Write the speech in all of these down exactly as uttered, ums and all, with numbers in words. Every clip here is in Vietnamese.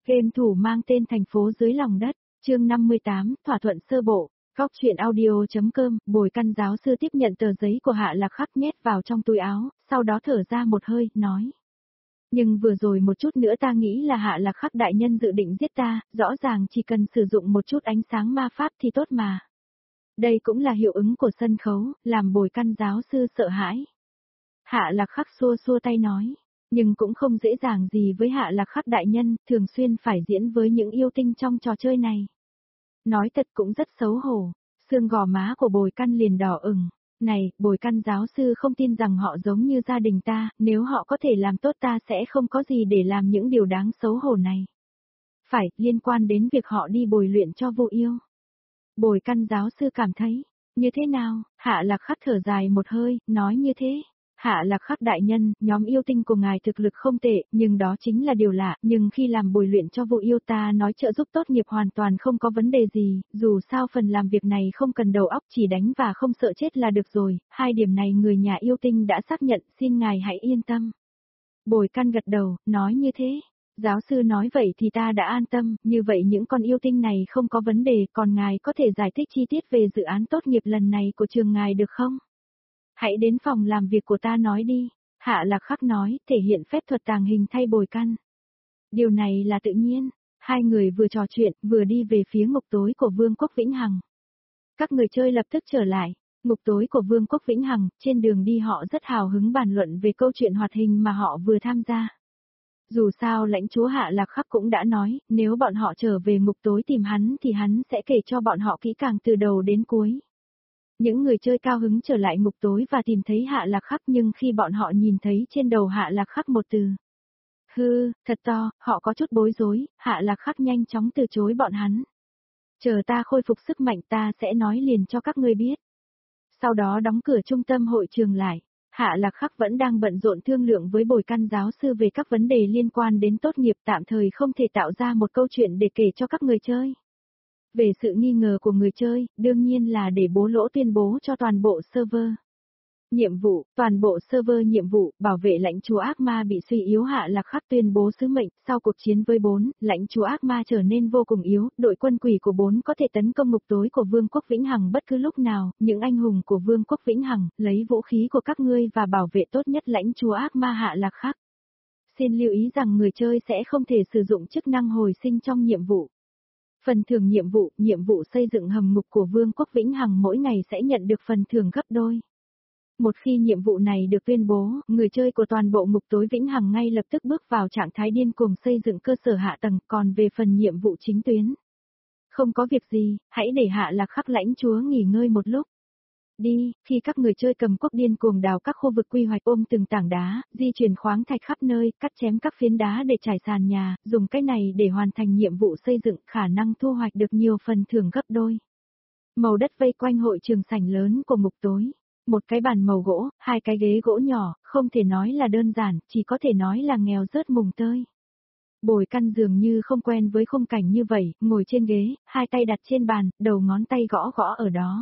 Game thủ mang tên Thành phố dưới lòng đất, chương năm mươi tám, thỏa thuận sơ bộ. Góc chuyện audio.com, Bồi Căn giáo sư tiếp nhận tờ giấy của Hạ Lạc Khắc nhét vào trong túi áo, sau đó thở ra một hơi, nói. Nhưng vừa rồi một chút nữa ta nghĩ là Hạ Lạc Khắc đại nhân dự định giết ta, rõ ràng chỉ cần sử dụng một chút ánh sáng ma pháp thì tốt mà. Đây cũng là hiệu ứng của sân khấu, làm Bồi Căn giáo sư sợ hãi. Hạ Lạc Khắc xua xua tay nói. Nhưng cũng không dễ dàng gì với Hạ Lạc Khắc đại nhân, thường xuyên phải diễn với những yêu tinh trong trò chơi này. Nói thật cũng rất xấu hổ, xương gò má của Bồi Căn liền đỏ ửng. Này, Bồi Căn giáo sư không tin rằng họ giống như gia đình ta, nếu họ có thể làm tốt ta sẽ không có gì để làm những điều đáng xấu hổ này. Phải, liên quan đến việc họ đi bồi luyện cho vô yêu. Bồi Căn giáo sư cảm thấy, như thế nào? Hạ Lạc Khắc thở dài một hơi, nói như thế. Hạ Lạc Khắc đại nhân, nhóm yêu tinh của ngài thực lực không tệ, nhưng đó chính là điều lạ, nhưng khi làm bồi luyện cho vô yêu ta nói trợ giúp tốt nghiệp hoàn toàn không có vấn đề gì, dù sao phần làm việc này không cần đầu óc chỉ đánh và không sợ chết là được rồi, hai điểm này người nhà yêu tinh đã xác nhận, xin ngài hãy yên tâm. Bồi Căn gật đầu, nói như thế. Giáo sư nói vậy thì ta đã an tâm, như vậy những con yêu tinh này không có vấn đề, còn ngài có thể giải thích chi tiết về dự án tốt nghiệp lần này của trường ngài được không? Hãy đến phòng làm việc của ta nói đi, Hạ Lạc Khắc nói, thể hiện phép thuật tàng hình thay Bồi Căn. Điều này là tự nhiên, hai người vừa trò chuyện, vừa đi về phía ngục tối của Vương quốc Vĩnh Hằng. Các người chơi lập tức trở lại, ngục tối của Vương quốc Vĩnh Hằng, trên đường đi họ rất hào hứng bàn luận về câu chuyện hoạt hình mà họ vừa tham gia. Dù sao lãnh chúa Hạ Lạc Khắc cũng đã nói, nếu bọn họ trở về ngục tối tìm hắn thì hắn sẽ kể cho bọn họ kỹ càng từ đầu đến cuối. Những người chơi cao hứng trở lại ngục tối và tìm thấy Hạ Lạc Khắc nhưng khi bọn họ nhìn thấy trên đầu Hạ Lạc Khắc một từ. Hư, thật to, họ có chút bối rối, Hạ Lạc Khắc nhanh chóng từ chối bọn hắn. Chờ ta khôi phục sức mạnh ta sẽ nói liền cho các ngươi biết. Sau đó đóng cửa trung tâm hội trường lại, Hạ Lạc Khắc vẫn đang bận rộn thương lượng với Bồi Căn giáo sư về các vấn đề liên quan đến tốt nghiệp tạm thời không thể tạo ra một câu chuyện để kể cho các người chơi. Về sự nghi ngờ của người chơi, đương nhiên là để bố lỗ tuyên bố cho toàn bộ server. Nhiệm vụ, toàn bộ server nhiệm vụ, bảo vệ lãnh chúa ác ma bị suy yếu. Hạ Lạc Khắc tuyên bố sứ mệnh, sau cuộc chiến với bốn, lãnh chúa ác ma trở nên vô cùng yếu, đội quân quỷ của bốn có thể tấn công ngục tối của Vương quốc Vĩnh Hằng bất cứ lúc nào, những anh hùng của Vương quốc Vĩnh Hằng, lấy vũ khí của các ngươi và bảo vệ tốt nhất lãnh chúa ác ma Hạ Lạc Khắc. Xin lưu ý rằng người chơi sẽ không thể sử dụng chức năng hồi sinh trong nhiệm vụ. Phần thưởng nhiệm vụ, nhiệm vụ xây dựng hầm ngục của Vương quốc Vĩnh Hằng mỗi ngày sẽ nhận được phần thưởng gấp đôi. Một khi nhiệm vụ này được tuyên bố, người chơi của toàn bộ ngục tối Vĩnh Hằng ngay lập tức bước vào trạng thái điên cuồng xây dựng cơ sở hạ tầng, còn về phần nhiệm vụ chính tuyến. Không có việc gì, hãy để Hạ Lạc Khắc lãnh chúa nghỉ ngơi một lúc. Đi, khi các người chơi cầm cuốc điên cuồng đào các khu vực quy hoạch ôm từng tảng đá, di chuyển khoáng thạch khắp nơi, cắt chém các phiến đá để trải sàn nhà, dùng cái này để hoàn thành nhiệm vụ xây dựng, khả năng thu hoạch được nhiều phần thưởng gấp đôi. Màu đất vây quanh hội trường sảnh lớn của ngục tối. Một cái bàn màu gỗ, hai cái ghế gỗ nhỏ, không thể nói là đơn giản, chỉ có thể nói là nghèo rớt mùng tơi. Bồi Căn dường như không quen với khung cảnh như vậy, ngồi trên ghế, hai tay đặt trên bàn, đầu ngón tay gõ gõ ở đó.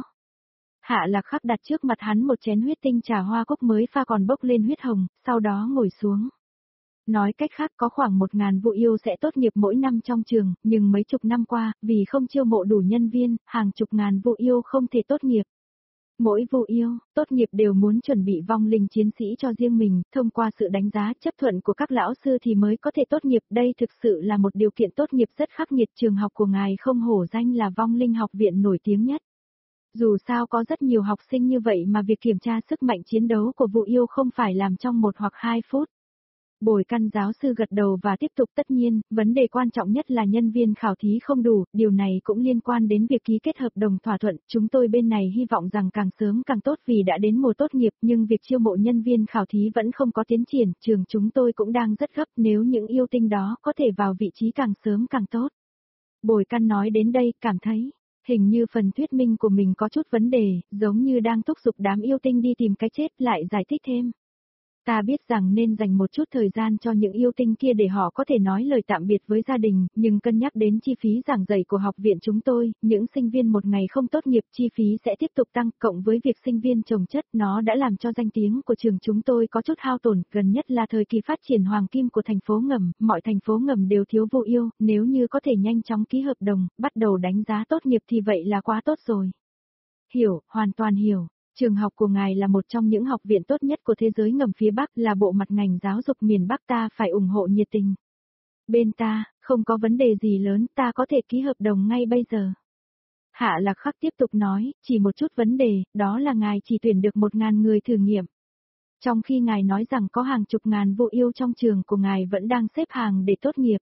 Hạ Lạc Khắc đặt trước mặt hắn một chén huyết tinh trà hoa cúc mới pha còn bốc lên huyết hồng, sau đó ngồi xuống. Nói cách khác có khoảng một ngàn vụ yêu sẽ tốt nghiệp mỗi năm trong trường, nhưng mấy chục năm qua, vì không chiêu mộ đủ nhân viên, hàng chục ngàn vụ yêu không thể tốt nghiệp. Mỗi vụ yêu, tốt nghiệp đều muốn chuẩn bị vong linh chiến sĩ cho riêng mình, thông qua sự đánh giá chấp thuận của các lão sư thì mới có thể tốt nghiệp. Đây thực sự là một điều kiện tốt nghiệp rất khắc nghiệt. Trường học của ngài không hổ danh là vong linh học viện nổi tiếng nhất. Dù sao có rất nhiều học sinh như vậy mà việc kiểm tra sức mạnh chiến đấu của vụ yêu không phải làm trong một hoặc hai phút. Bồi Căn giáo sư gật đầu và tiếp tục tất nhiên, vấn đề quan trọng nhất là nhân viên khảo thí không đủ, điều này cũng liên quan đến việc ký kết hợp đồng thỏa thuận, chúng tôi bên này hy vọng rằng càng sớm càng tốt vì đã đến mùa tốt nghiệp nhưng việc chiêu mộ nhân viên khảo thí vẫn không có tiến triển, trường chúng tôi cũng đang rất gấp nếu những yêu tinh đó có thể vào vị trí càng sớm càng tốt. Bồi Căn nói đến đây, cảm thấy, hình như phần thuyết minh của mình có chút vấn đề, giống như đang thúc giục đám yêu tinh đi tìm cái chết lại giải thích thêm. Ta biết rằng nên dành một chút thời gian cho những yêu tinh kia để họ có thể nói lời tạm biệt với gia đình, nhưng cân nhắc đến chi phí giảng dạy của học viện chúng tôi, những sinh viên một ngày không tốt nghiệp chi phí sẽ tiếp tục tăng, cộng với việc sinh viên chồng chất, nó đã làm cho danh tiếng của trường chúng tôi có chút hao tổn, gần nhất là thời kỳ phát triển hoàng kim của thành phố ngầm, mọi thành phố ngầm đều thiếu vô yêu, nếu như có thể nhanh chóng ký hợp đồng, bắt đầu đánh giá tốt nghiệp thì vậy là quá tốt rồi. Hiểu, hoàn toàn hiểu. Trường học của ngài là một trong những học viện tốt nhất của thế giới ngầm phía Bắc, là bộ mặt ngành giáo dục miền Bắc, ta phải ủng hộ nhiệt tình. Bên ta, không có vấn đề gì lớn, ta có thể ký hợp đồng ngay bây giờ. Hạ Lạc Khắc tiếp tục nói, chỉ một chút vấn đề, đó là ngài chỉ tuyển được một ngàn người thử nghiệm. Trong khi ngài nói rằng có hàng chục ngàn vụ yêu trong trường của ngài vẫn đang xếp hàng để tốt nghiệp.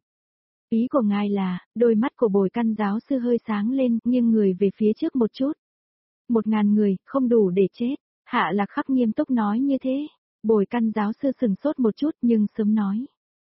Ý của ngài là, đôi mắt của Bồi Căn giáo sư hơi sáng lên, nghiêng người về phía trước một chút. Một ngàn người, không đủ để chết. Hạ Lạc Khắc nghiêm túc nói như thế. Bồi Căn giáo sư sừng sốt một chút nhưng sớm nói.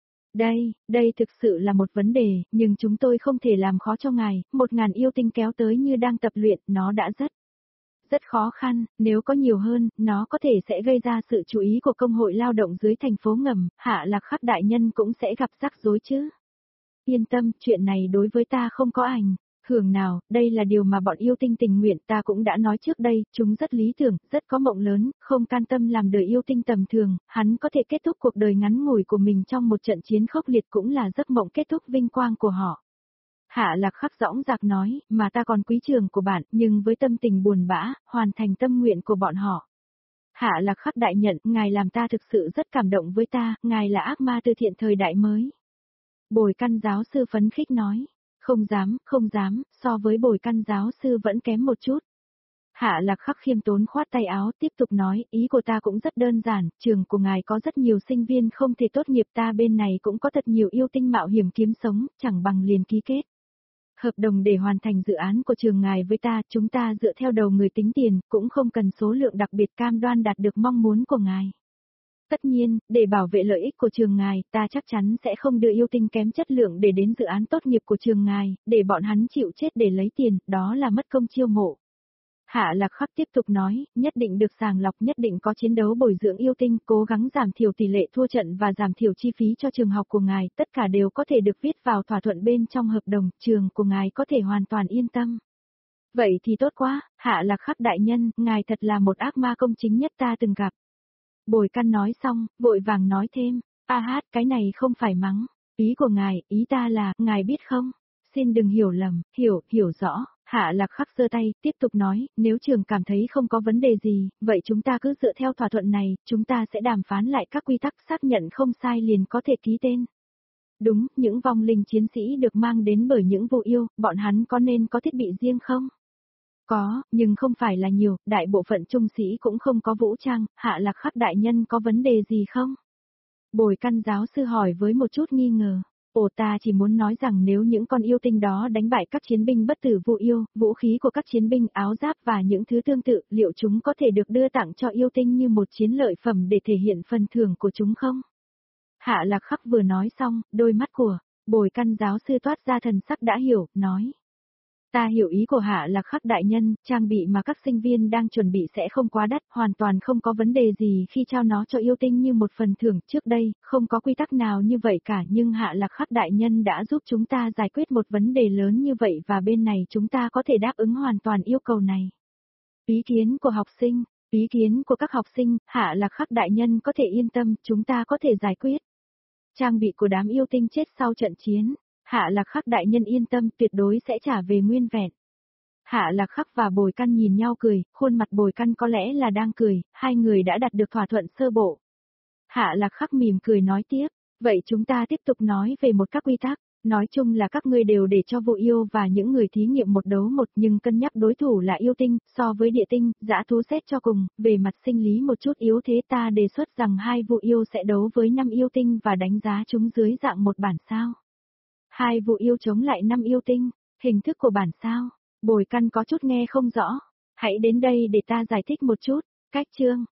Đây, đây thực sự là một vấn đề, nhưng chúng tôi không thể làm khó cho ngài, một ngàn yêu tinh kéo tới như đang tập luyện, nó đã rất, rất khó khăn, nếu có nhiều hơn, nó có thể sẽ gây ra sự chú ý của công hội lao động dưới thành phố ngầm, Hạ Lạc Khắc đại nhân cũng sẽ gặp rắc rối chứ. Yên tâm, chuyện này đối với ta không có ảnh hưởng nào, đây là điều mà bọn yêu tinh tình nguyện ta cũng đã nói trước đây, chúng rất lý tưởng, rất có mộng lớn, không can tâm làm đời yêu tinh tầm thường, hắn có thể kết thúc cuộc đời ngắn ngủi của mình trong một trận chiến khốc liệt cũng là giấc mộng kết thúc vinh quang của họ. Hạ Lạc Khắc dõng dạc nói, mà ta còn quý trường của bạn, nhưng với tâm tình buồn bã, hoàn thành tâm nguyện của bọn họ. Hạ Lạc Khắc đại nhận, ngài làm ta thực sự rất cảm động với ta, ngài là ác ma từ thiện thời đại mới. Bồi Căn giáo sư phấn khích nói. Không dám, không dám, so với Bồi Căn giáo sư vẫn kém một chút. Hạ Lạc Khắc khiêm tốn khoát tay áo tiếp tục nói, ý của ta cũng rất đơn giản, trường của ngài có rất nhiều sinh viên không thể tốt nghiệp, ta bên này cũng có thật nhiều yêu tinh mạo hiểm kiếm sống, chẳng bằng liền ký kết. Hợp đồng để hoàn thành dự án của trường ngài với ta, chúng ta dựa theo đầu người tính tiền, cũng không cần số lượng đặc biệt, cam đoan đạt được mong muốn của ngài. Tất nhiên, để bảo vệ lợi ích của trường ngài, ta chắc chắn sẽ không đưa yêu tinh kém chất lượng để đến dự án tốt nghiệp của trường ngài, để bọn hắn chịu chết để lấy tiền, đó là mất công chiêu mộ. Hạ Lạc Khắc tiếp tục nói, nhất định được sàng lọc, nhất định có chiến đấu bồi dưỡng yêu tinh, cố gắng giảm thiểu tỷ lệ thua trận và giảm thiểu chi phí cho trường học của ngài, tất cả đều có thể được viết vào thỏa thuận bên trong hợp đồng, trường của ngài có thể hoàn toàn yên tâm. Vậy thì tốt quá, Hạ Lạc Khắc đại nhân, ngài thật là một ác ma công chính nhất ta từng gặp. Bồi Căn nói xong, vội vàng nói thêm, a hát, cái này không phải mắng, ý của ngài, ý ta là, ngài biết không? Xin đừng hiểu lầm, hiểu, hiểu rõ. Hạ Lạc Khắc giơ tay, tiếp tục nói, nếu trường cảm thấy không có vấn đề gì, vậy chúng ta cứ dựa theo thỏa thuận này, chúng ta sẽ đàm phán lại các quy tắc, xác nhận không sai liền có thể ký tên. Đúng, những vong linh chiến sĩ được mang đến bởi những vụ yêu, bọn hắn có nên có thiết bị riêng không? Có, nhưng không phải là nhiều, đại bộ phận trung sĩ cũng không có vũ trang, Hạ Lạc Khắc đại nhân có vấn đề gì không? Bồi Căn giáo sư hỏi với một chút nghi ngờ. Ồ, ta chỉ muốn nói rằng nếu những con yêu tinh đó đánh bại các chiến binh bất tử vụ yêu, vũ khí của các chiến binh, áo giáp và những thứ tương tự, liệu chúng có thể được đưa tặng cho yêu tinh như một chiến lợi phẩm để thể hiện phần thưởng của chúng không? Hạ Lạc Khắc vừa nói xong, đôi mắt của Bồi Căn giáo sư toát ra thần sắc đã hiểu, nói. Ta hiểu ý của Hạ Lạc Khắc đại nhân, trang bị mà các sinh viên đang chuẩn bị sẽ không quá đắt, hoàn toàn không có vấn đề gì khi trao nó cho yêu tinh như một phần thưởng. Trước đây, không có quy tắc nào như vậy cả, nhưng Hạ Lạc Khắc đại nhân đã giúp chúng ta giải quyết một vấn đề lớn như vậy và bên này chúng ta có thể đáp ứng hoàn toàn yêu cầu này. Ý kiến của học sinh, ý kiến của các học sinh, Hạ Lạc Khắc đại nhân có thể yên tâm, chúng ta có thể giải quyết. Trang bị của đám yêu tinh chết sau trận chiến. Hạ Lạc Khắc đại nhân yên tâm, tuyệt đối sẽ trả về nguyên vẹn. Hạ Lạc Khắc và Bồi Căn nhìn nhau cười, khuôn mặt Bồi Căn có lẽ là đang cười, hai người đã đạt được thỏa thuận sơ bộ. Hạ Lạc Khắc mỉm cười nói tiếp, vậy chúng ta tiếp tục nói về một các quy tắc, nói chung là các ngươi đều để cho vụ yêu và những người thí nghiệm một đấu một, nhưng cân nhắc đối thủ là yêu tinh, so với địa tinh, dã thú xét cho cùng, về mặt sinh lý một chút yếu thế, ta đề xuất rằng hai vụ yêu sẽ đấu với năm yêu tinh và đánh giá chúng dưới dạng một bản sao. Hai vụ yêu chống lại năm yêu tinh, hình thức của bản sao, Bồi Căn có chút nghe không rõ, hãy đến đây để ta giải thích một chút, cách chương.